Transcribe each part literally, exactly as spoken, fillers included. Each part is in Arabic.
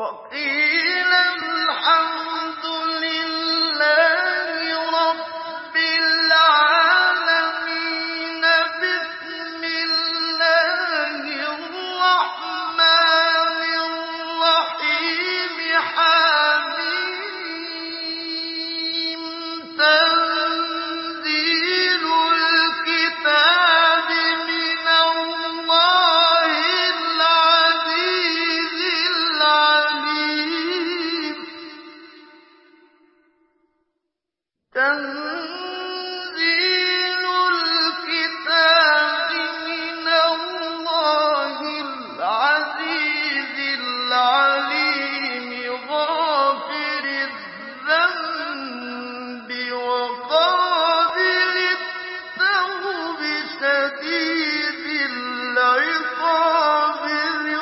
وقيل الحمد لله رب العالمين بسم الله الرحمن الرحيم حميم تنزيل الكتاب من الله العزيز العليم تنزيل الكتاب من الله العزيز العليم غافر الذنب وقابل التوب شديد العقاب ذي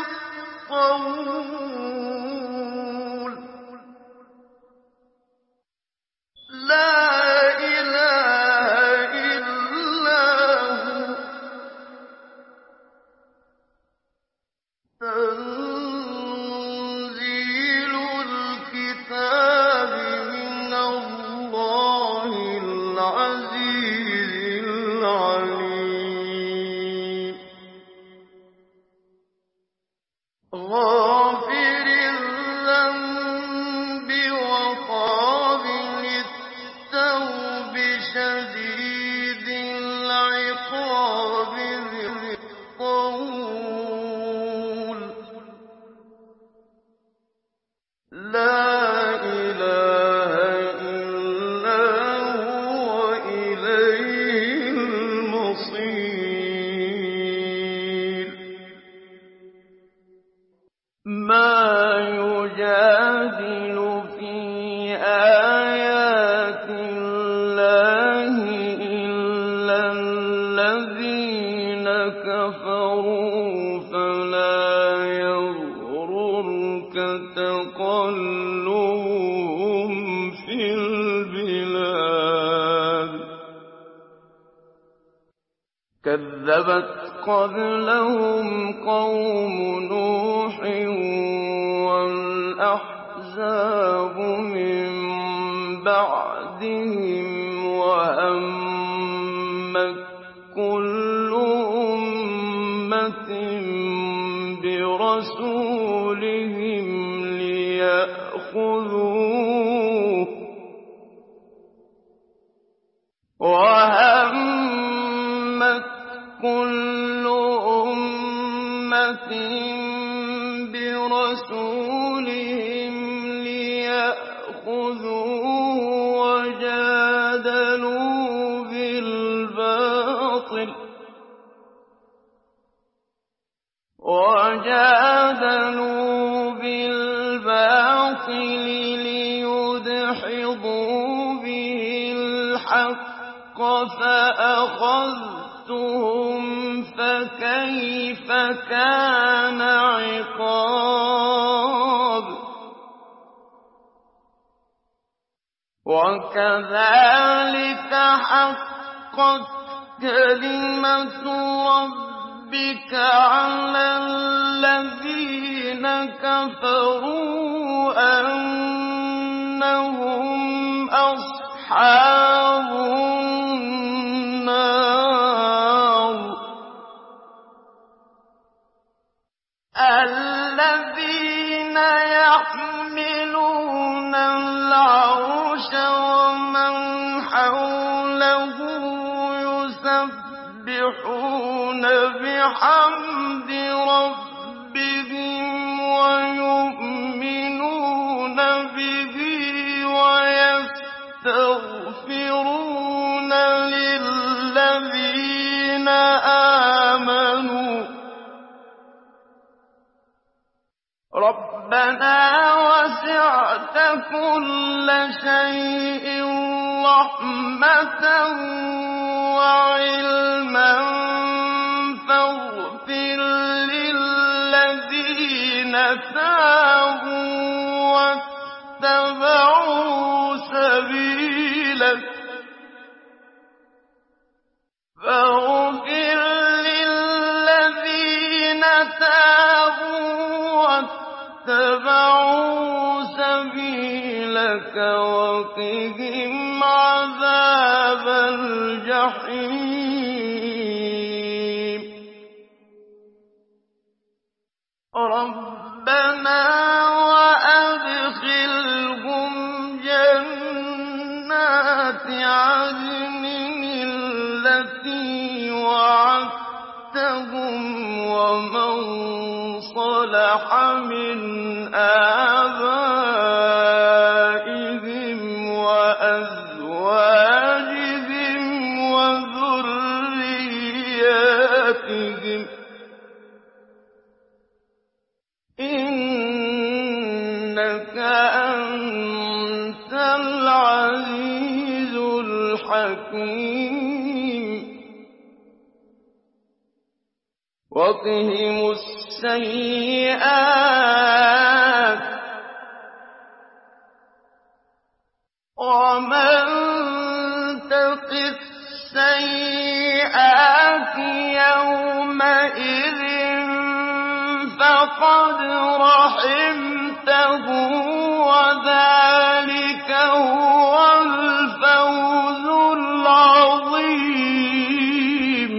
الطول لا إله إلا هو تنزيل الكتاب من الله العزيز العليم غافر الذنب وقابل التوب شديد العقاب ذي الطول لا إله إلا هو إليه المصير ما يجادل في آيات الله إلا الذين كفروا فلا يغررك تقلبهم في البلاد كذبت قبلهم قوم نوح والأحزاب من بعدهم وهمت كل أمة برسولهم ليأخذوه وهمت كل أمة برسولهم ليأخذوه وجادلوا بالباطل وجادلوا بالباطل ليدحضوا به الحق فأخذتهم فكيف كان عقاب وكذلك حقت كلمة ربك على الذين كفروا أنهم أصحاب النار الذين يحملون العرش ومن حوله يسبحون بحمد ربهم ويؤمنون به ويستغفرون للذين آمنوا ربنا وسعت كل شيء رحمة وعلما فاغفر للذين تابوا واتبعوا سبيلك فاغفر للذين تابوا اتَّبَعُوا سَبِيلَكَ وَقِهِمْ عَذَابَ الْجَحِيمِ رَبَّنَا وَأَدْخِلْهُمْ جَنَّاتِ عَدْنٍ الَّتِي وَعَدتَّهُمْ وَمَن صَلَحَ مِنْ آبَائِهِمْ وَأَزْوَاجِهِمْ وَذُرِّيَّاتِهِمْ ۚ إِنَّكَ أَنتَ الْعَزِيزُ الْحَكِيمُ وَقِهِمُ السَّيِّئَاتِ ۚ وَمَن تَقِ السَّيِّئَاتِ يَوْمَئِذٍ فَقَدْ رَحِمْتَهُ ۚ وَذَٰلِكَ هُوَ الْفَوْزُ الْعَظِيمُ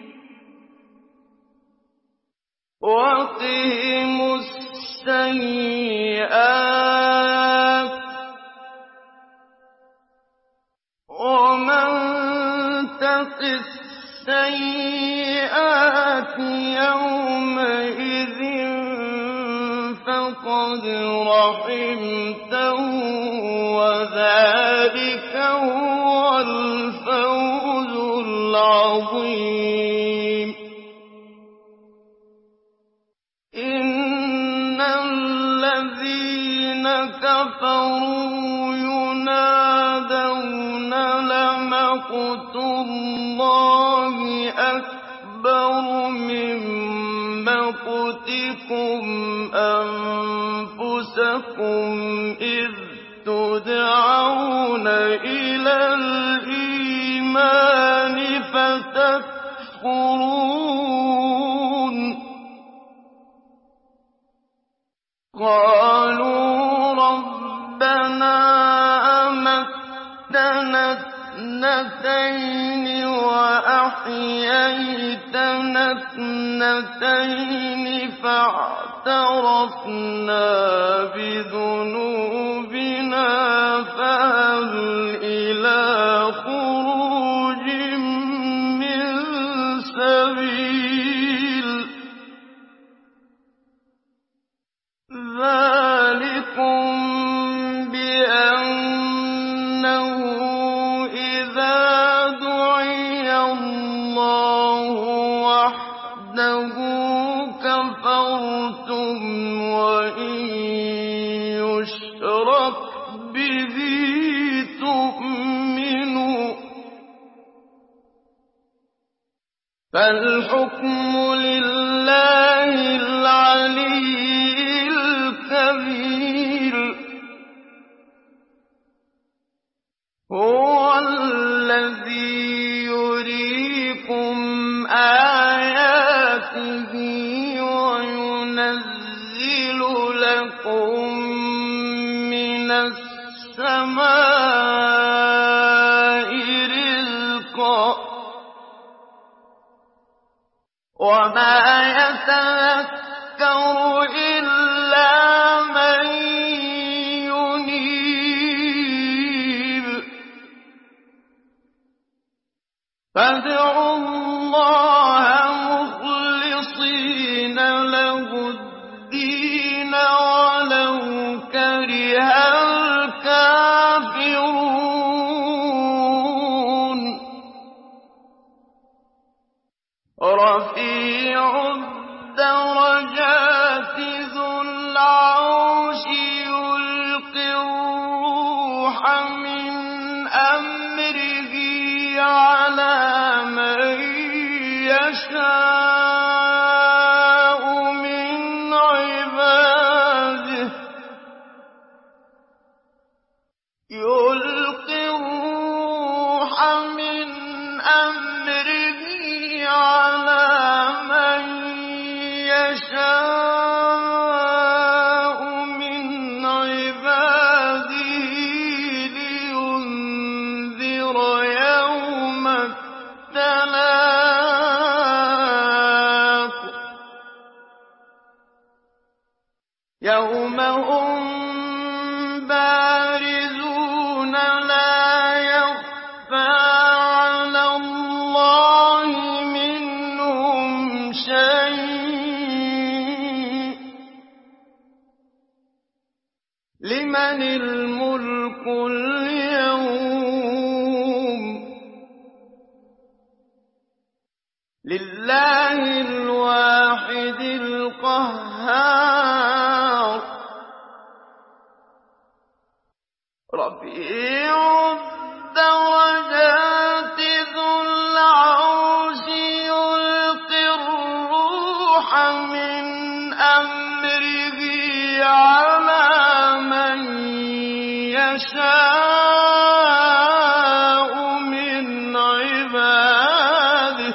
وَقِهِمُ السَّيِّئَاتِ ۚ وَمَن تَقِ السَّيِّئَاتِ يَوْمَئِذٍ فَقَدْ رَحِمْتَهُ ۚ وَذَٰلِكَ هُوَ الْفَوْزُ الْعَظِيمُ إِنَّ الَّذِينَ كَفَرُوا يُنَادَوْنَ لَمَقْتُ اللَّهِ أَكْبَرُ مِن مَّقْتِكُمْ أَنفُسَكُمْ إِذْ تُدْعَوْنَ إِلَى الْإِيمَانِ فَتَكْفُرُونَ قَالُوا رَبَّنَا أَمَتَّنَا اثْنَتَيْنِ وَأَحْيَيْتَنَا اثْنَتَيْنِ فَاعْتَرَفْنَا بِذُنُوبِنَا فَهَلْ إِلَىٰ خُرُوجٍ مِّن سَبِيلٍ ذَٰلِكُم بِأَنَّهُ إِذَا دُعِيَ اللَّهُ وَحْدَهُ كَفَرْتُمْ وَإِن يُشْرَكْ بِهِ تُؤْمِنُوا ۚ فَالْحُكْمُ لِلَّهِ الْعَلِيِّ الْكَبِيرِ هُوَ الَّذِي يُرِيكُمْ آيَاتِهِ وَيُنَزِّلُ لَكُم مِّنَ السَّمَاءِ رِزْقًا ۚ وَمَا يَتَذَكَّرُ إِلَّا مَن يُنِيبُ فَادْعُوا اللَّهَ مُخْلِصِينَ لَهُ الدِّينَ وَلَوْ كَرِهَ الْكَافِرُونَ رَفِيعُ الدَّرَجَاتِ ذُو الْعَرْشِ يُلْقِي الرُّوحَ مِنْ أَمْرِهِ عَلَىٰ مَن يَشَاءُ مِنْ عِبَادِهِ يُلْقِي الرُّوحَ مِنْ أَمْرِهِ عَلَىٰ مَن يَشَاءُ يوم هم بارزون لا يخفى على الله منهم شيء لمن الملك اليوم لله الواحد القهار رفيع الدرجات ذو العرش يلقي الروح من أمره على من يشاء من عباده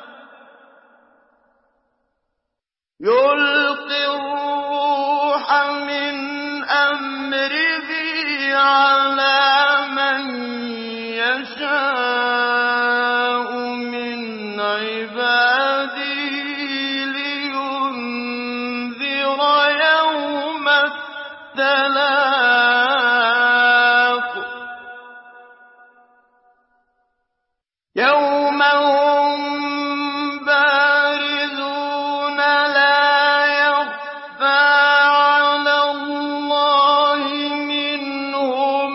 يلقي الروح من أمره على من يشاء من عباده لينذر يوم التلاق يوم هم بارزون لا يخفى على الله منهم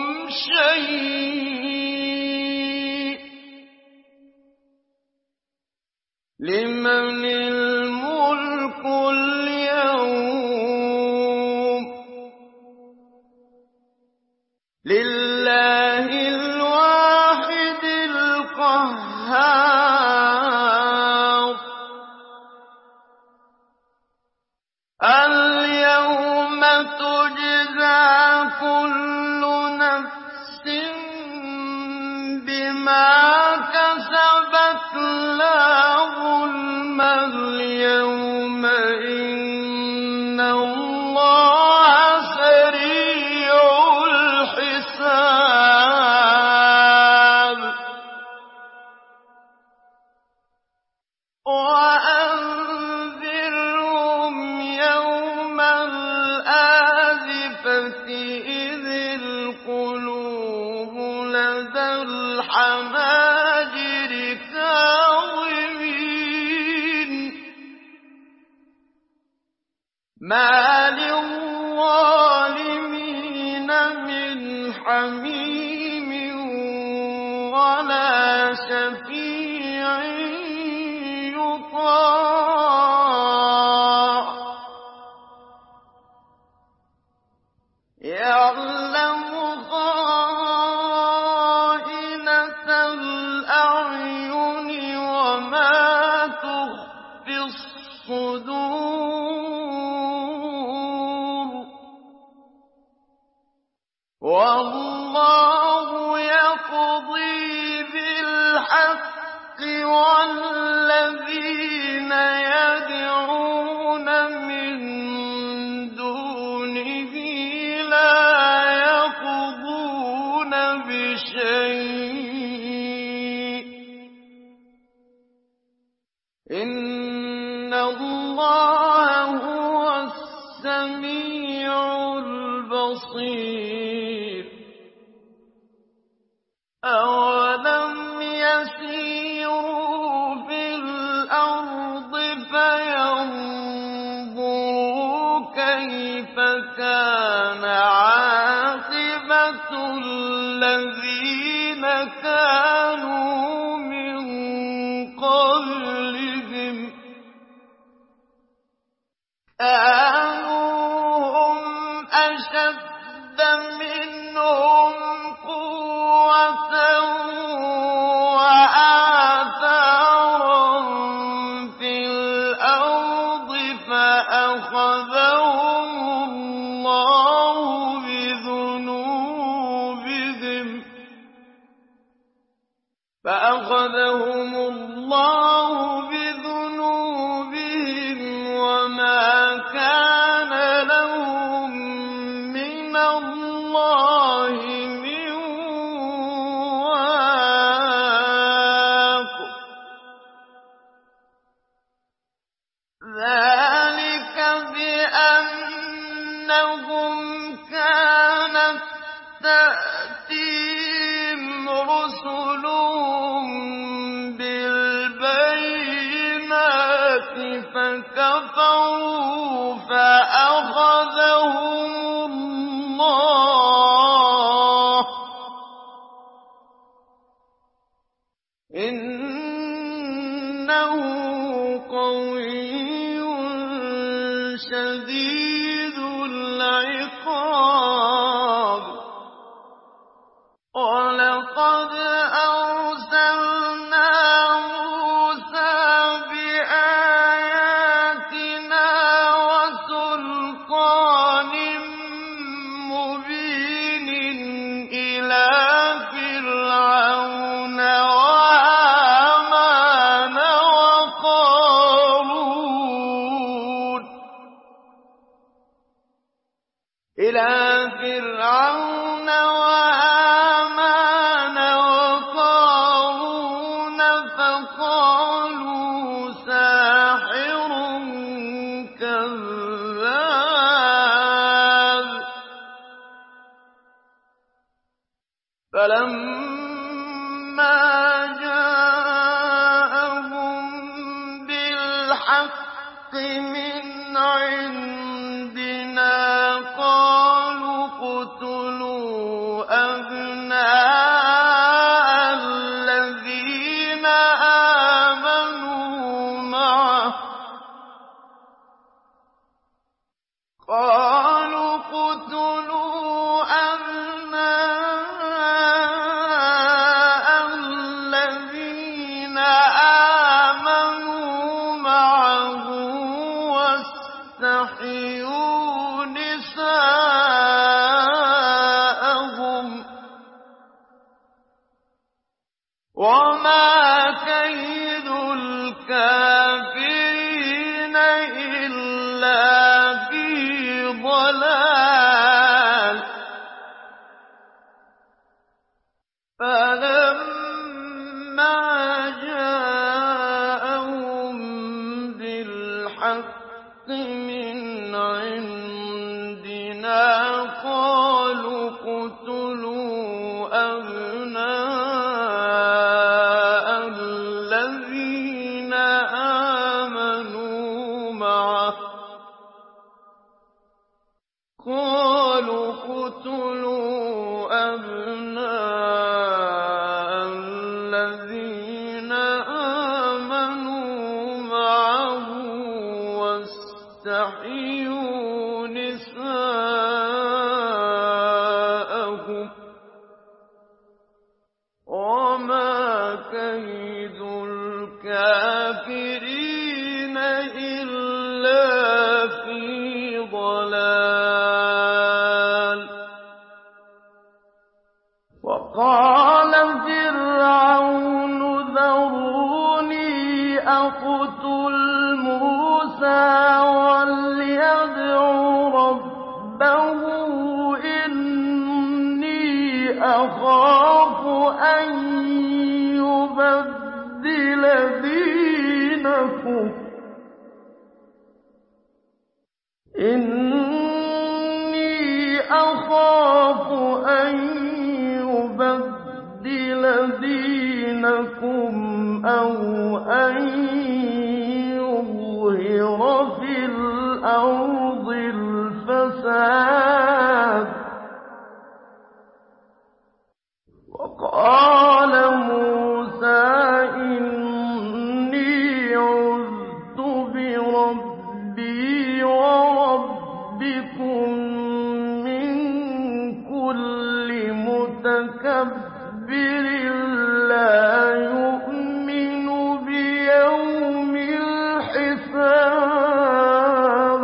شيء لمن الملك اليوم لله الواحد القهار اليوم تجزى كل نفس بما كسبت لا ظلم اليوم إن الله سريع الحساب وأنذرهم يوم الآزفة إذ القلوب لدى الحناجر كاظمين ما للظالمين من حميم ولا شفيع يطاع يعلم خائنة الأعين وما تخفي الصدور والله يقضي بالحق والذين يدعون من دونه لا يقضون بشيء إن الله هو السميع البصير أولم يسيروا في الأرض فينظروا كيف كان عاقبة الذين كانوا من قبلهم كانوا هم أشد منهم قوة وآثارا في الأرض فأخذهم الله بذنوبهم فأخذهم الله بذنوبهم وما كان لهم من الله كَانَتْ تَأْتِيهِمْ رُسُلُهُم بِالْبَيِّنَاتِ فَكَفَرُوا فَأَخَذَهُمُ اللَّهُ ۚ إِنَّهُ قَوِيٌّ شَدِيدُ الْعِقَابِ. وَلَقَدْ أَرْسَلْنَا مُوسَىٰ بِآيَاتِنَا وَسُلْطَانٍ مُّبِينٍ إِلَىٰ فِرْعَوْنَ وَهَامَانَ وَقَارُونَ إِلَىٰ فِرْعَوْنَ وَهَامَانَ وَقَارُونَ فَقَالُوا سَاحِرٌ كَذَّابٌ. فَلَمَّا جَاءَهُم بِالْحَقِّ مِنْ عِندِنَا قَالُوا اقْتُلُوا أَبْنَاءَ الَّذِينَ آمَنُوا مَعَهُ وَاسْتَحْيُوا نِسَاءَهُمْ ۚ وَمَا كَيْدُ الْكَافِرِينَ إِلَّا فِي ضَلَالٍ. فَلَمَّا جَاءَهُم بِالْحَقِّ مِنْ عِندِنَا قَالُوا اقْتُلُوا أَبْنَاءَ الَّذِينَ آمَنُوا مَعَهُ وَاسْتَحْيُوا نِسَاءَهُمْ ۚ وَمَا كَيْدُ الْكَافِرِينَ إِلَّا فِي ضَلَالٍ. وَقَالَ فِرْعَوْنُ ذَرُونِي أَقْتُلْ مُوسَىٰ وَلْيَدْعُ رَبَّهُ إِنِّي أَخَافُ أَن يُبَدِّلَ دِينَكُمْ إِنِّي أَخَافُ أَن يُبَدِّلَ دِينَكُمْ أَوْ أَن يُظْهِرَ فِي الْأَرْضِ الْفَسَادَ. وَقَالَ مُوسَىٰ إِنِّي عُذْتُ بِرَبِّي وَرَبِّكُم مِّن كُلِّ مُتَكَبِّرٍ لَّا يُؤْمِنُ بِيَوْمِ الْحِسَابِ.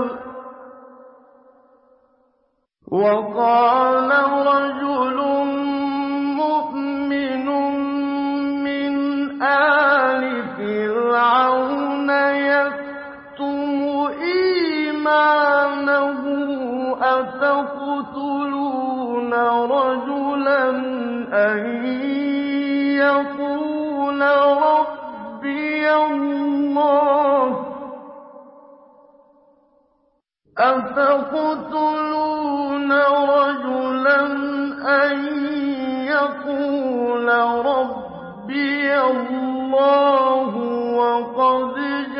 وَقَالَ رَجُلٌ مُّؤْمِنٌ مِّنْ آلِ فِرْعَوْنَ يَكْتُمُ إِيمَانَهُ أَتَقْتُلُونَ رَجُلًا أَن يَقُولَ رَبِّيَ اللَّهُ أَتَقْتُلُونَ رَجُلًا أَن يَقُولَ رَبِّيَ اللَّهُ وَقَدْ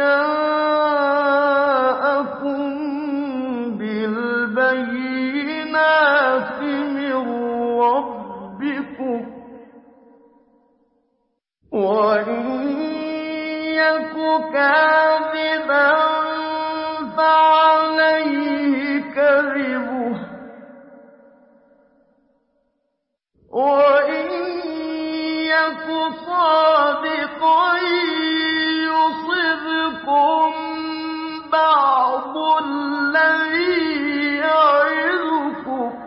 جَاءَكُم بِالْبَيِّنَاتِ مِن رَّبِّكُمْ ۖ وَإِن يَكُ كَاذِبًا فَعَلَيْهِ كَذِبُهُ ۖ وَإِن يَكُ صَادِقًا يُصِبْكُم بَعْضُ الَّذِي يَعِدُكُمْ ۖ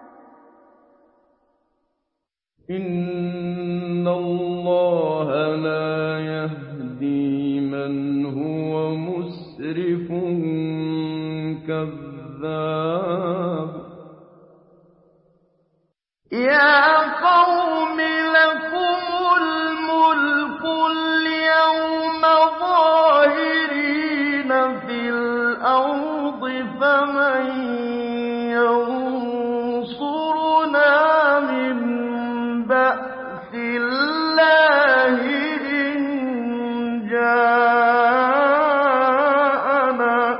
إِنَّ اللَّهَ لَا يَهْدِي مَنْ هُوَ مُسْرِفٌ كَذَّابٌ يَا قَوْمِ لَكُمُ الْمُلْكُ الْيَوْمَ ظَاهِرِينَ فِي الْأَرْضِ فَمَن يَنصُرُنَا مِن بَأْسِ اللَّهِ إِن جَاءَنَا ۚ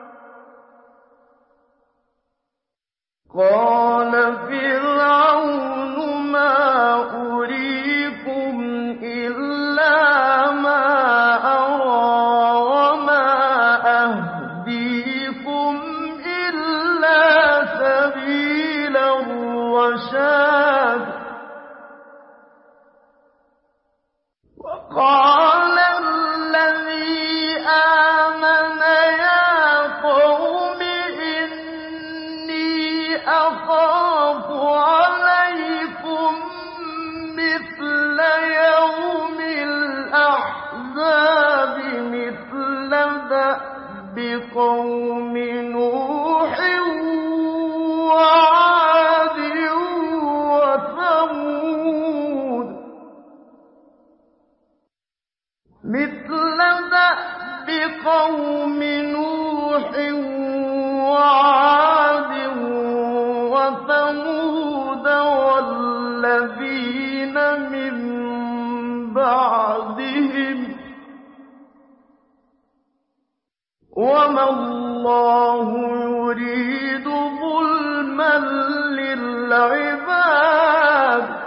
قَالَ فِرْعَوْنُ مَا أُرِيكُمْ إِلَّا مَا أَرَىٰ وَمَا أَهْدِيكُمْ إِلَّا سَبِيلَ الرَّشَادِ وَقَالَ الَّذِي آمَنَ يَا قَوْمِ إِنِّي أَخَافُ عَلَيْكُم مِّثْلَ يَوْمِ الْأَحْزَابِ مِثْلَ دَأْبِ قَوْمِ نُوحٍ وَعَادٍ وَثَمُودَ مِثْلَ دَأْبِ قَوْمِ نُوحٍ وَعَادٍ وَثَمُودَ وَالَّذِينَ مِن بَعْدِهِمْ ۚ وَمَا اللَّهُ يُرِيدُ ظُلْمًا لِّلْعِبَادِ ۚ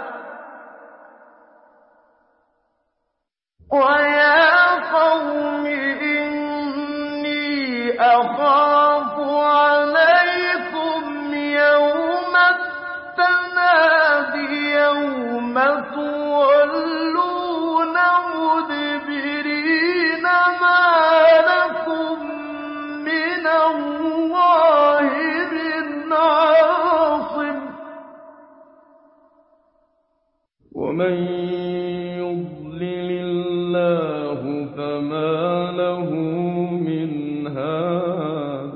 وَيَا قَوْمِ إِنِّي أَخَافُ عَلَيْكُمْ يَوْمَ التَّنَادِ يَوْمَ تُوَلُّونَ مُدْبِرِينَ مَا لَكُم مِّنَ اللَّهِ مِنْ عَاصِمٍ ۗ وَمَن يُضْلِلِ اللَّهُ فَمَا لَهُ مِنْ هَادٍ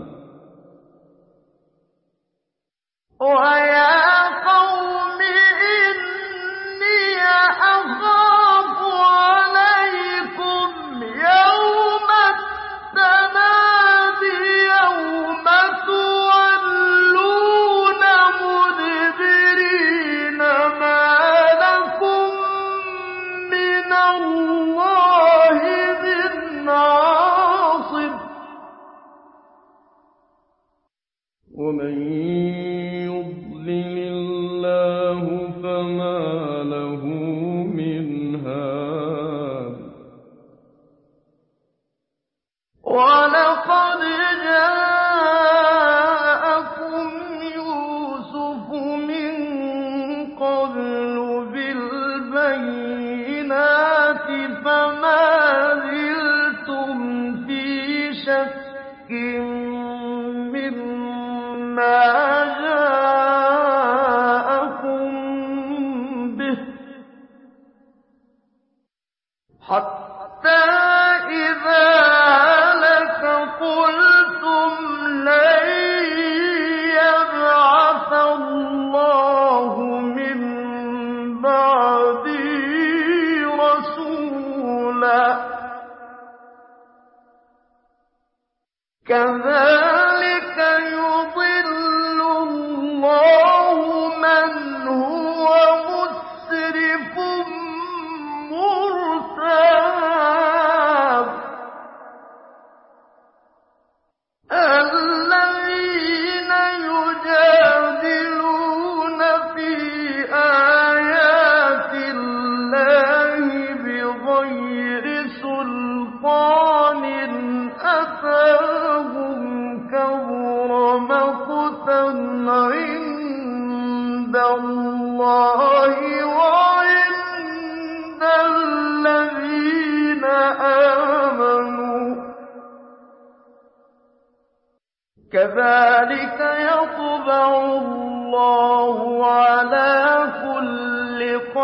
وَيَا قَوْمِ إِنِّي أَخَافُ عَلَيْكُمْ يَوْمَ التَّنَادِ يَوْمَ تُوَلُّونَ مُدْبِرِينَ مَا لَكُم مِّنَ اللَّهِ مِنْ عَاصِمٍ ۗ وَمَن يُضْلِلِ اللَّهُ فَمَا لَهُ مِنْ هَادٍ وَلَقَدْ جَاءَكُمْ يُوسُفُ مِن قَبْلُ بِالْبَيِّنَاتِ فَمَا زِلْتُمْ فِي شَكٍّ مِّمَّا جَاءَكُم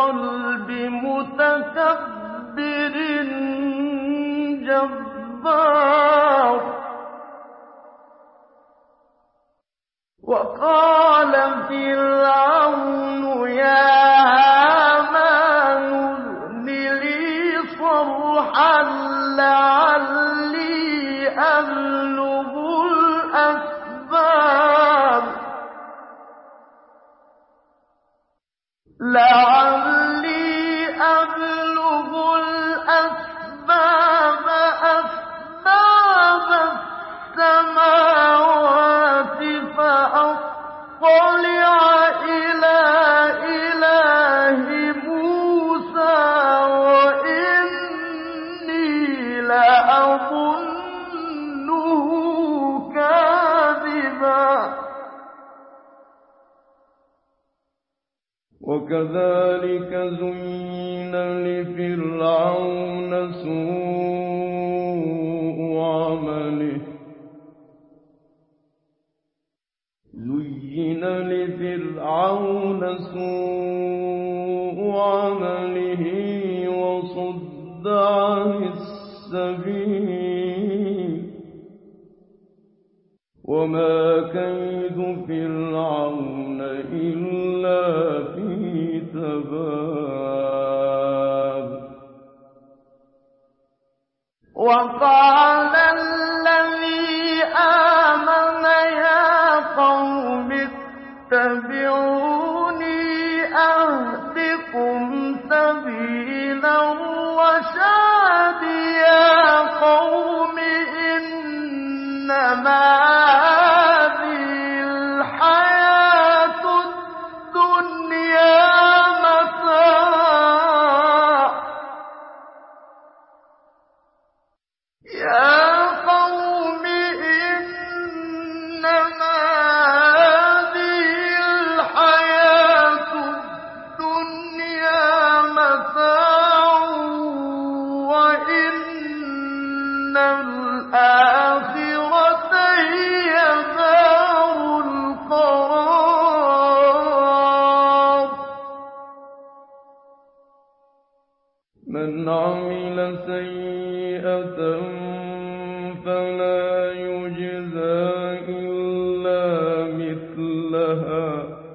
قلب متكبر جبار. وقال فرعون يا هامان ابن لي صرحا لعلي أبلغ الأسباب لعلي أبلغ الأسباب أسباب السماوات فأطلع إلى إله موسى وإني لأظنه كاذبا. وكذلك زين لفرعون سوء عمله زين لفرعون سوء عمله وصد عن السبيل وما كيد فرعون إلا في تباب. وقال الذي آمن يا قوم اتبعوني أهدكم سبيل الرشاد. يا قوم إنما هذه الحياة الدنيا متاع. يا قوم إنما هذه الحياة الدنيا متاع وإن الآخرة هي دار القرار. من عمل سيئة فلا يجزى إلا مثلها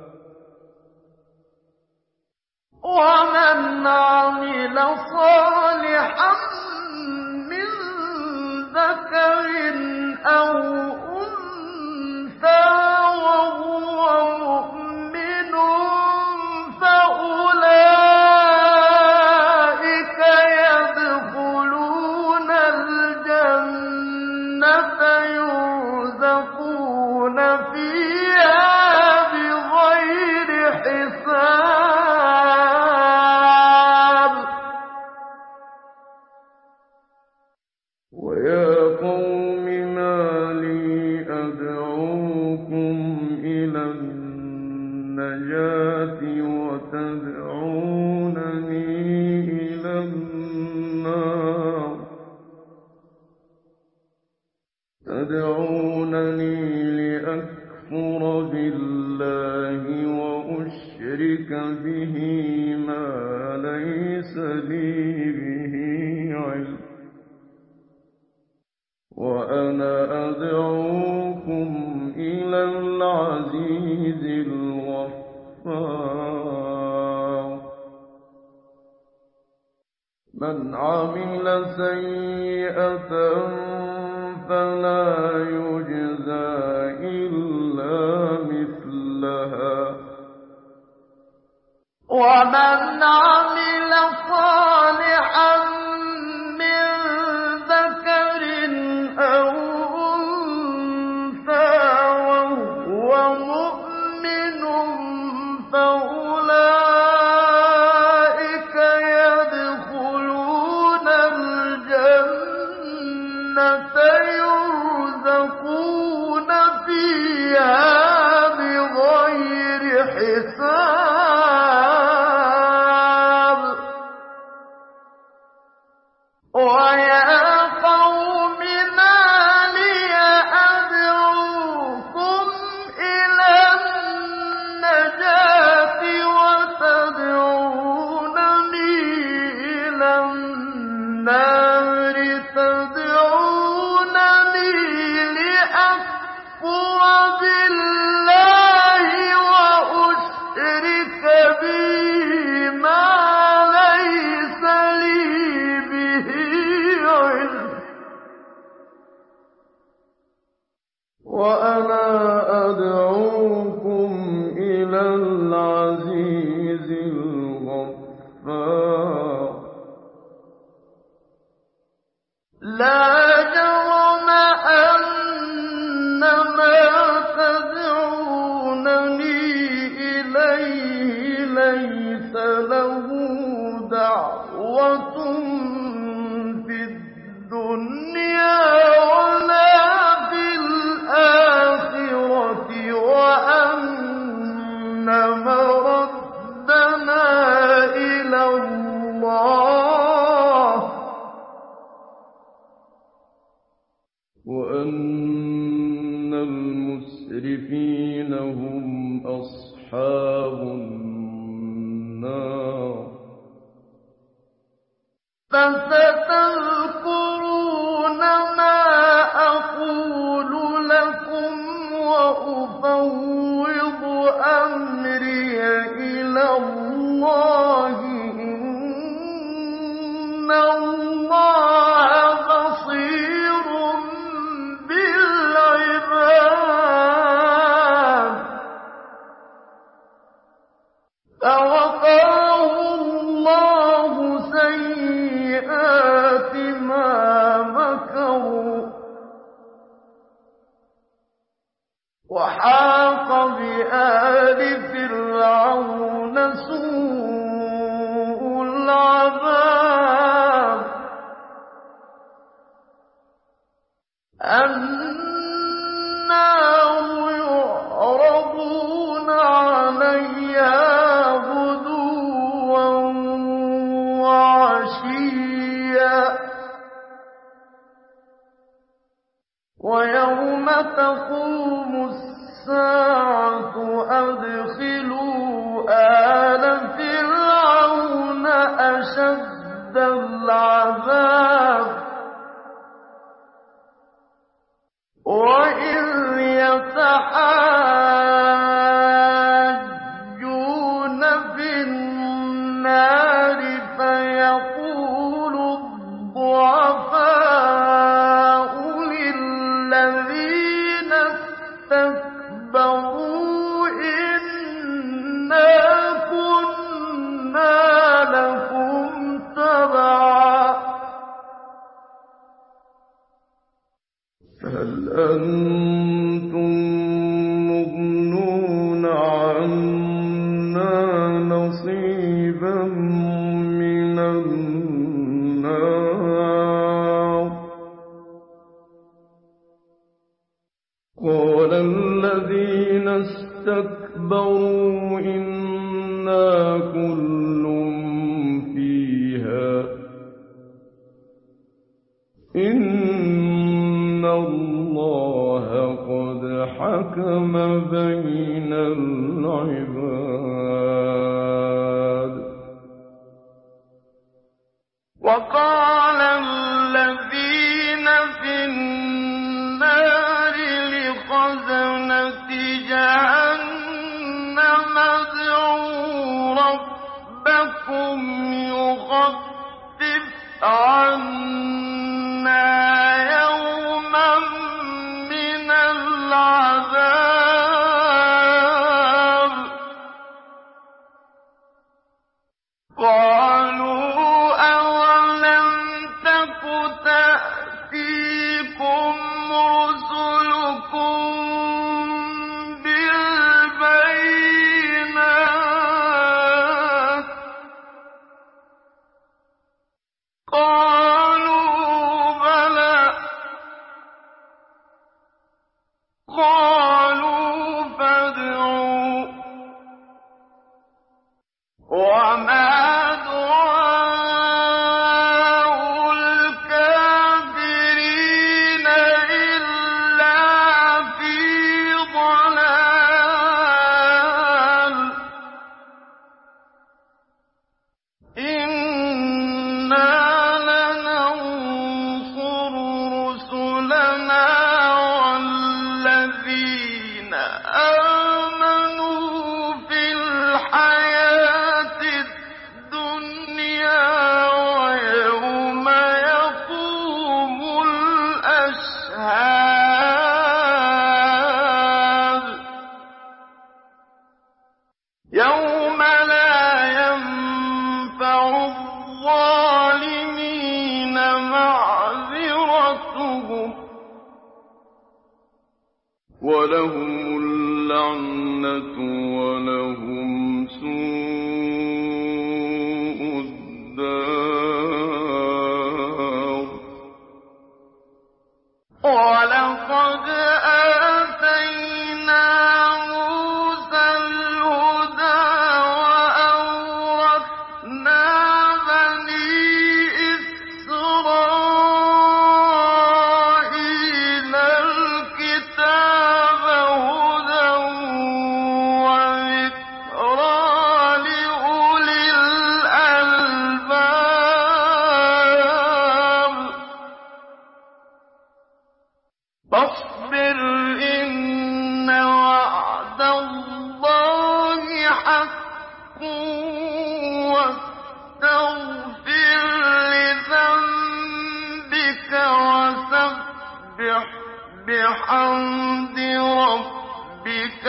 ومن عمل صالحا من ذكر أو أنثى وهو مؤمن فأولئك يدخلون الجنة يرزقون فيها بغير حساب. ويا قوم ما لي أدعوكم إلى النجاة وتدعونني إلى النار تدعونني لأكفر بالله وأشرك به ما ليس لي به علم وأنا أدعوكم إلى العزيز الغفار. من عمل سيئة فلا يجزى إلا مثلها ومن عمل صالحا من ذكر أو أنثى وهو مؤمن فأولئك يدخلون الجنة يرزقون فيها بغير حساب. ويا قوم ما لي أدعوكم إلى النجاة وَأَخَرْتُمْ إِلَى الْعَزِيزِ الْغَفَّارِ لَا جَرَمَ أَنَّ مَا تَدْعُونَنِي إِلَيْهِ لَيْسَ لَهُ دَعْوَةٌ فِي الدُّنْيَا وَلَا فِي الْآخِرَةِ وَأَنَّ مَرَدَّنَا إِلَى اللَّهِ وَأَنَّ الْمُسْرِفِينَ هُمْ أَصْحَابُ النَّارِ فَسَتَذْكُرُونَ مَا أَقُولُ لَكُمْ وَأُفَوِّضُ أَمْرِي إِلَى اللَّهِ ۚ إِنَّ اللَّهَ بَصِيرٌ بِالْعِبَادِ فَوَقَاهُ اللَّهُ سَيِّئَاتِ مَا مَكَرُوا وَحَاقَ بِآلِ فِرْعَوْنَ سُوءُ الْعَذَابِ النَّارُ يُعْرَضُونَ عَلَيْهَا غُدُوًّا وَعَشِيًّا وَيَوْمَ تَقُومُ السَّاعَةُ أَدْخِلُوا آلَ فِرْعَوْنَ أَشَدَّ الْعَذَابِ وَإِذْ يَتَحَاجُّونَ فِي النَّارِ فَيَقُولُ الضُّعَفَاءُ لِلَّذِينَ اسْتَكْبَرُوا إِنَّا كُنَّا لَكُمْ تَبَعًا فَهَلْ أَنتُم مُّغْنُونَ عَنَّا نَصِيبًا مِّنَ النَّارِ قَالَ الَّذِينَ اسْتَكْبَرُوا إِنَّا كُلٌّ فِيهَا إِنَّ اللَّهَ قَدْ حَكَمَ بَيْنَ الْعِبَادِ وَقَالَ الَّذِينَ فِي النَّارِ لِخَزَنَةِ جَهَنَّمَ ادْعُوا رَبَّكُمْ يُخَفِّفْ عَنَّا يَوْمًا مِّنَ الْعَذَابِ قَالُوا أَوَلَمْ تَكُ تَأْتِيكُمْ رُسُلُكُم بِالْبَيِّنَاتِ قَالُوا بَلَىٰ قَالُوا فَادْعُوا ۗ وَمَا دُعَاءُ الْكَافِرِينَ إِلَّا فِي ضَلَالٍ إِنَّا لَنَنصُرُ رُسُلَنَا وَالَّذِينَ آمَنُوا فِي الْحَيَاةِ يوم لا ينفع الظالمين معذرتهم ولهم اللعنة ولهم سوء الدار. ولقد آتينا موسى الهدى وأورثنا بني إسرائيل الكتاب هدى وذكرى لأولي الألباب. فاصبر إن وعد الله حق واستغفر لذنبك وسبح بحمد ربك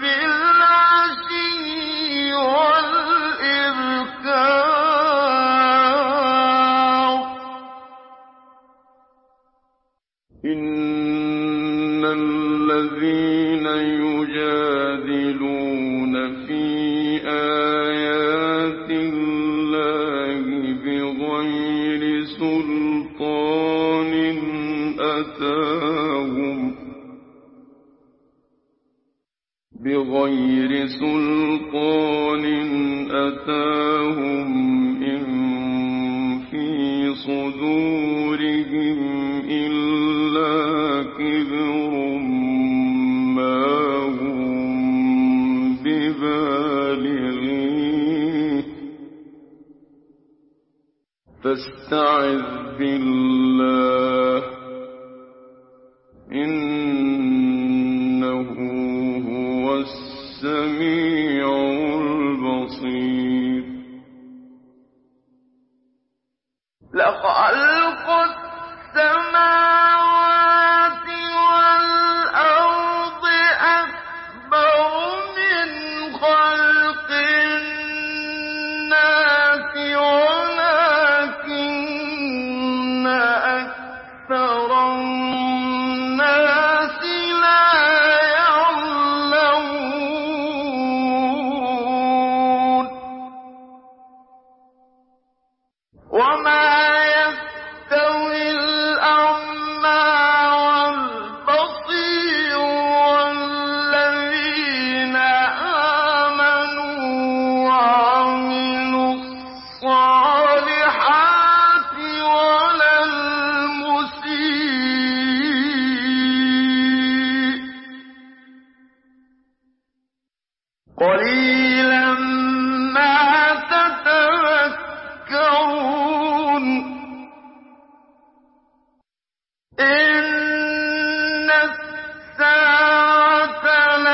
بالعشي والإبكار. إن الذين يجادلون في آيات الله بغير سلطان أتاهم بغير سلطان أتاهم إن في صدورهم إلا كبر ما هم ببالغيه فاستعذ بالله إنه هو السميع البصير. لخلق السماوات والأرض أكبر من خلق الناس ولكن أكثر الناس لا يعلمون. وما يستوي الأعمى والبصير والذين آمنوا وعملوا الصالحات ولا المسيء قليلا ما تتذكرون. إن الساعة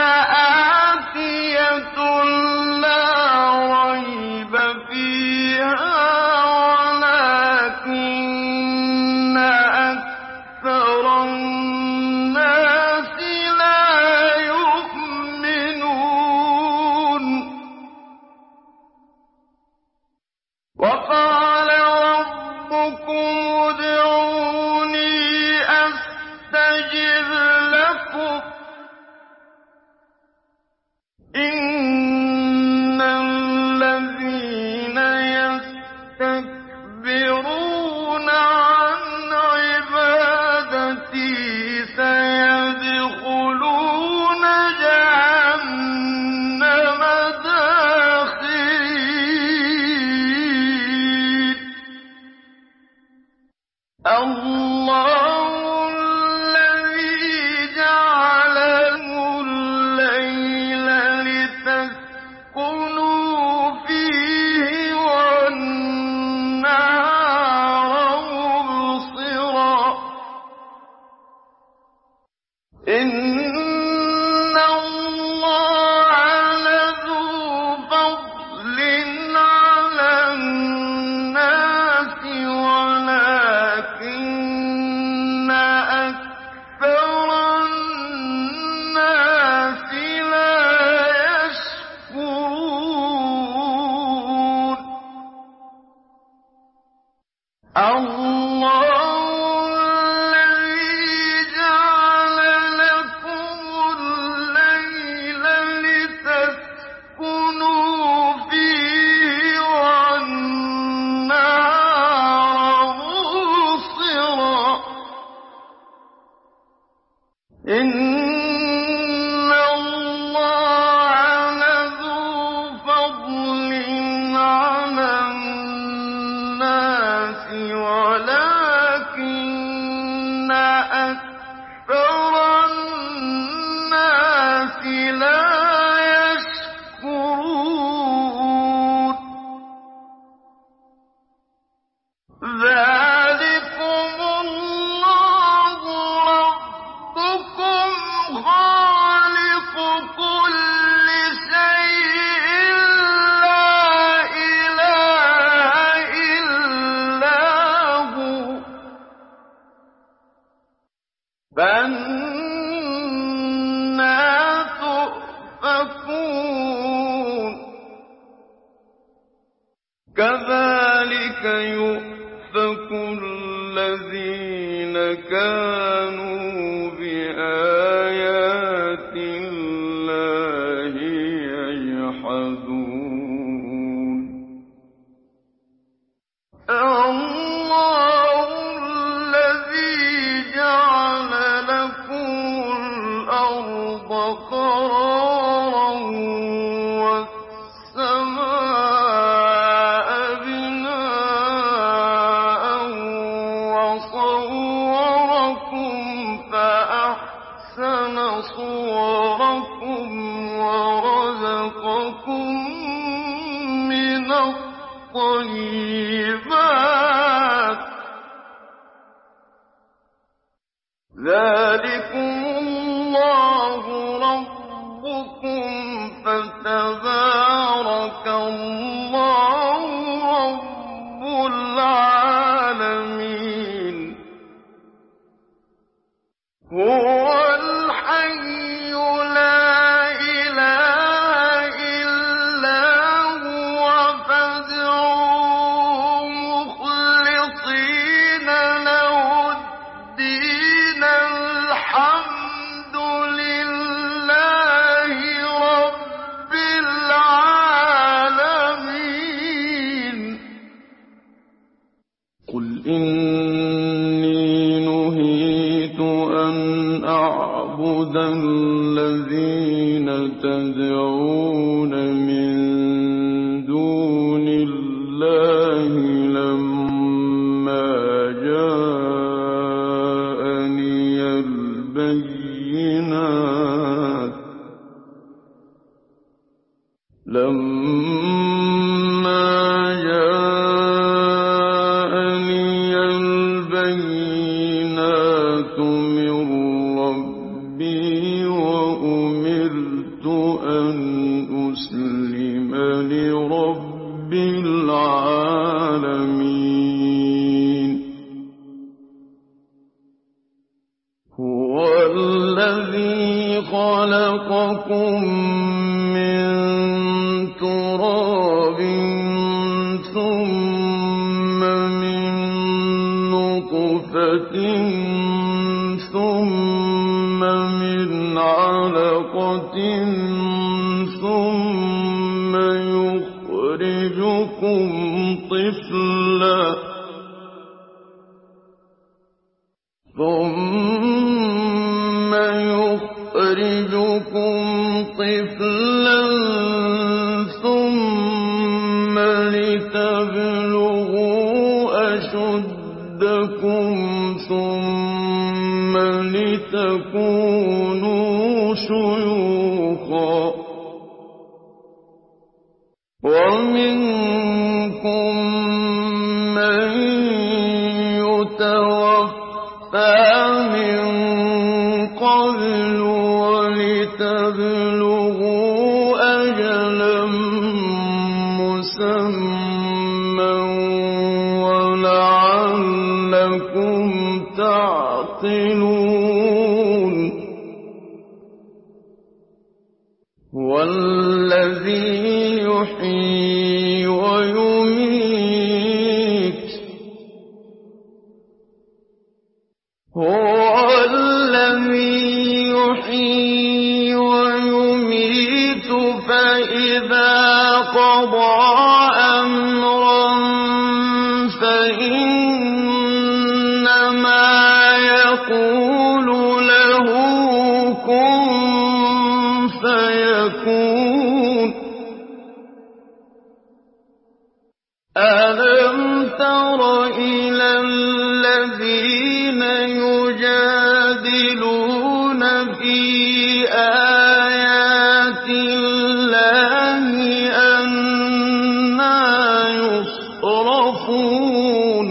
لآتية لا ريب فيها ولكن أكثر الناس لا يؤمنون. وقال كَذَٰلِكَ يُؤْفَكُ الَّذِينَ كَانُوا بِآيَاتِ اللَّهِ يَجْحَدُونَ اللَّهُ الَّذِي جَعَلَ لَكُمُ الْأَرْضَ قَرَارًا وَالسَّمَاءَ بِنَاءً وَصَوَّرَكُمْ فَأَحْسَنَ صُوَرَكُمْ وَرَزَقَكُم مِّنَ الطَّيِّبَاتِ ۚ ذَٰلِكُمُ اللَّهُ رَبُّكُمْ فَتَبَارَكَ اللَّهُ رَبُّ الْعَالَمِينَ هُوَ الْحَيُّ لَا إِلَٰهَ إِلَّا هُوَ فَادْعُوهُ مُخْلِصِينَ لَهُ الدِّينَ الْحَمْدُ لِلَّهِ رَبِّ الْعَالَمِينَ قُلْ إِنِّي نُهِيتُ أَنْ أَعْبُدَ الَّذِينَ تَدْعُونَ مِن دُونِ اللَّهِ لَمَّا جَاءَنِيَ الْبَيِّنَاتُ لَمَّا جَاءَنِيَ الْبَيِّنَاتُ مِن رَّبِّي وَأُمِرْتُ أَنْ أُسْلِمَ لِرَبِّ الْعَالَمِينَ هُوَ الَّذِي خَلَقَكُم مِّن تُرَابٍ ثُمَّ مِن نُّطْفَةٍ ثُمَّ مِنْ عَلَقَةٍ ثُمَّ يُخْرِجُكُمْ طِفْلًا ثُمَّ يُخْرِجُكُمْ طِفْلًا ثُمَّ لِتَبْلُغُوا أَشُدَّكُمْ ثُمَّ لِتَكُونُوا شُيُوخًا وَمِنكُم مَّن يُتَوَفَّىٰ مِن قَبْلُ وَلِتَبْلُغُوا أَجَلًا مُّسَمًّى وَلَعَلَّكُمْ تَعْقِلُونَ هُوَ الَّذِي يُحْيِي وَيُمِيتُ هُوَ الَّذِي يُحْيِي وَيُمِيتُ فَإِذَا قَضَىٰ أَمْرًا فَإِنَّمَا يَقُولُ لَهُ كُن فَيَكُونُ أَلَمْ تَرَ إِلَى الَّذِينَ يُجَادِلُونَ فِي آيَاتِ اللَّهِ أَنَّىٰ يُصْرَفُونَ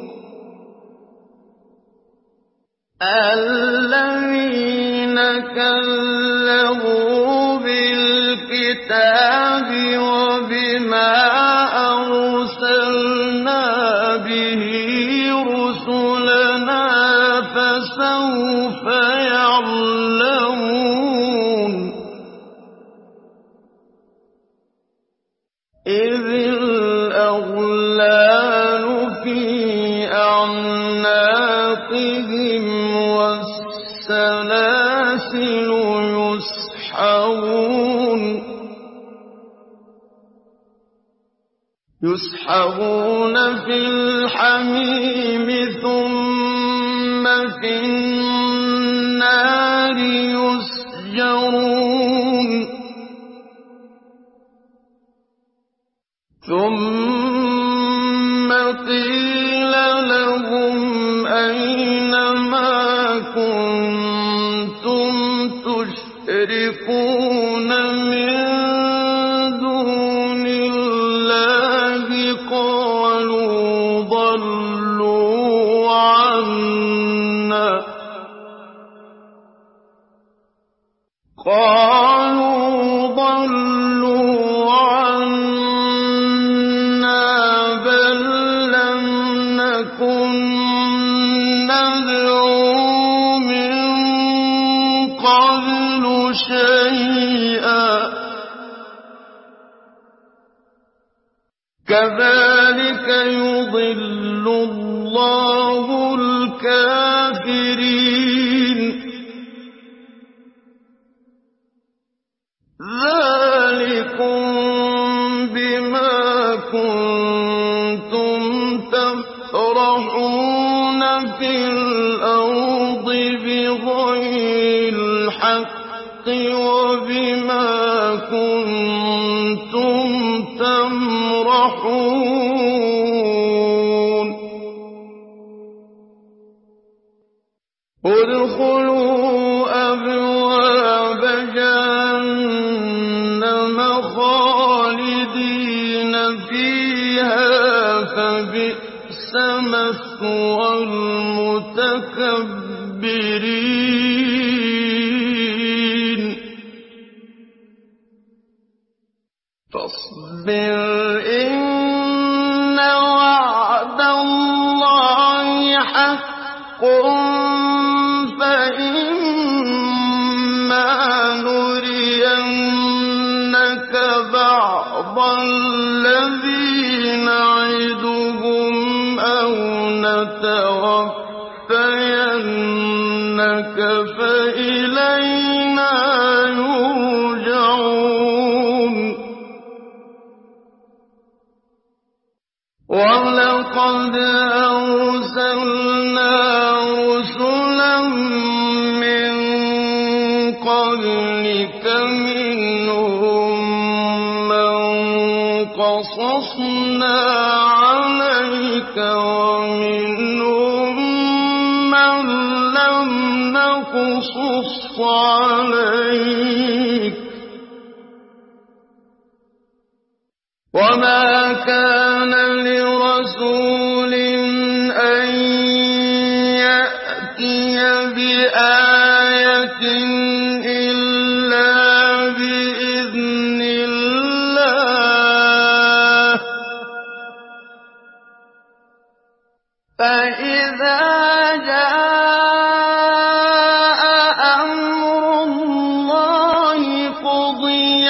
الَّذِينَ كَذَّبُوا بِالْكِتَابِ وَبِمَا أَرْسَلْنَا بِهِ رُسُلَنَا فَسَوْفَ يَعْلَمُونَ إذ الأغلال في أعناقهم والسلاسل يسحبون يسحبون في الحميم ثم في النار يسجرون ثم قيل لهم أين ما كنتم تشركون من دون الله قالوا ضلوا عنا قالوا ضلوا عنا بل لم نكن ندعو من قبل شيئا كذلك يضل الله الكافرين ذلكم بما كنتم تفرحون في الأرض بغير الحق وبما كنتم تمرحون ادخلوا أبواب جهنم خالدين فيها فبئس مثوى المتكبرين فاصبر إن وعد الله حق فإما نرينك بعض الذي نعدهم أو نتوفينك فإلينا يرجعون ولقد أرسلنا رسلا من قبلك منهم من قصصنا عليك ومنهم من لم نقصص عليك وما كان لرسول أن يأتي بآية إلا بإذن الله فإذا جاء أمر الله قضي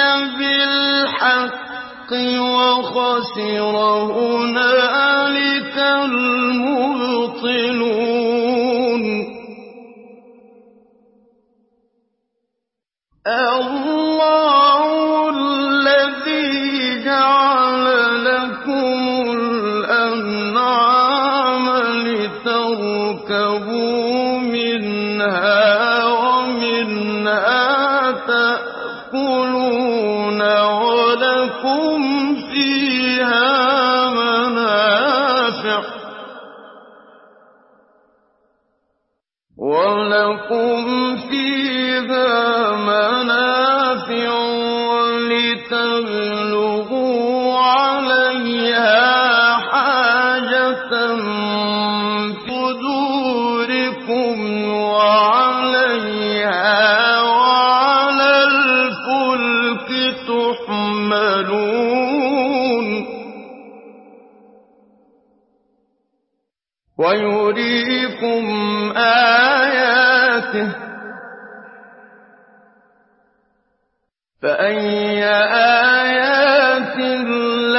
بالحق وخسر هنالك المبطلون الله الذي جعل لكم الأنعام لتركبوا منها ومنها تأكلون ولكم فيها منافع ولكم فيها منافع ولتبلغوا عليها حاجة في صدوركم وعليها وعلى الفلك تحملون ويريكم آياته فأي آيات الله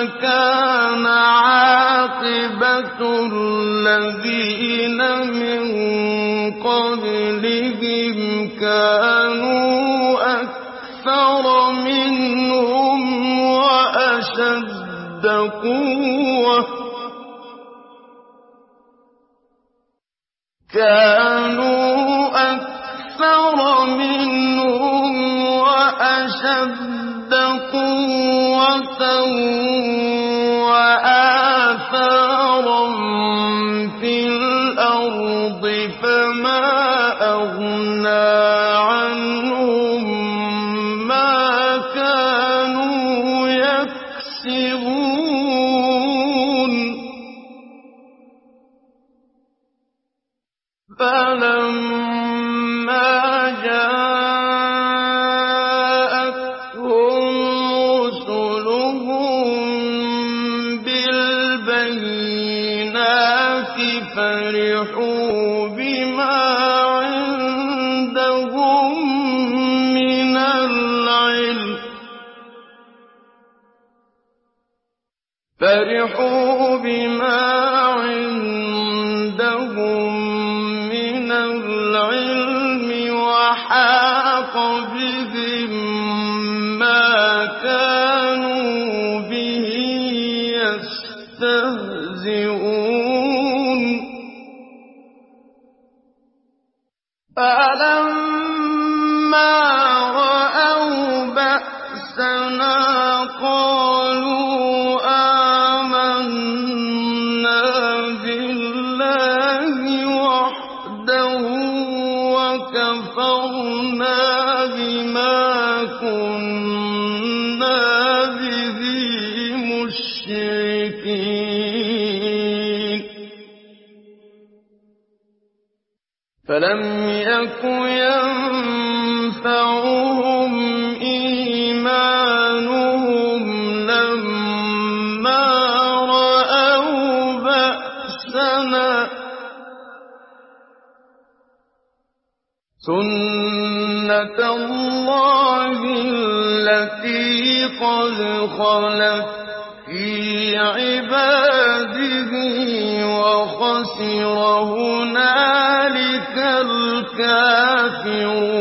كَانَ عَاقِبَةُ الَّذِينَ مِن قَبْلِهِمْ كَانُوا أَكْثَرَ مِنْهُمْ وَأَشَدَّ قُوَّةً كَانُوا أَكْثَرَ مِنْهُمْ وَأَشَدَّ قُوَّةً وَآثَارًا فِي الْأَرْضِ فَمَا أَغْنَىٰ عَنْهُم مَّا كَانُوا يَكْسِبُونَ فَلَمَّا جَاءَتْهُمْ رُسُلُهُم بِالْبَيِّنَاتِ فَرِحُوا بِمَا عِندَهُم مِّنَ الْعِلْمِ فَرِحُوا بِمَا عِندَهُم مِّنَ الْعِلْمِ وَحَاقَ بِهِم مَّا كَانُوا بِهِ يَسْتَهْزِئُونَ فَلَمَّا رَأَوْا بَأْسَنَا قَالُوا آمَنَّا بِاللَّهِ وَحْدَهُ وَكَفَرْنَا بِمَا كُنَّا بِهِ مُشْرِكِينَ فَلَمْ يَكُ يَنفَعُهُمْ إِيمَانُهُمْ لَمَّا رَأَوْا بَأْسَنَا سُنَّتَ اللَّهِ الَّتِي قَدْ خَلَتْ فِي عِبَادِهِ وَخَسِرَ هُنَالِكَ الْكَافِرُونَ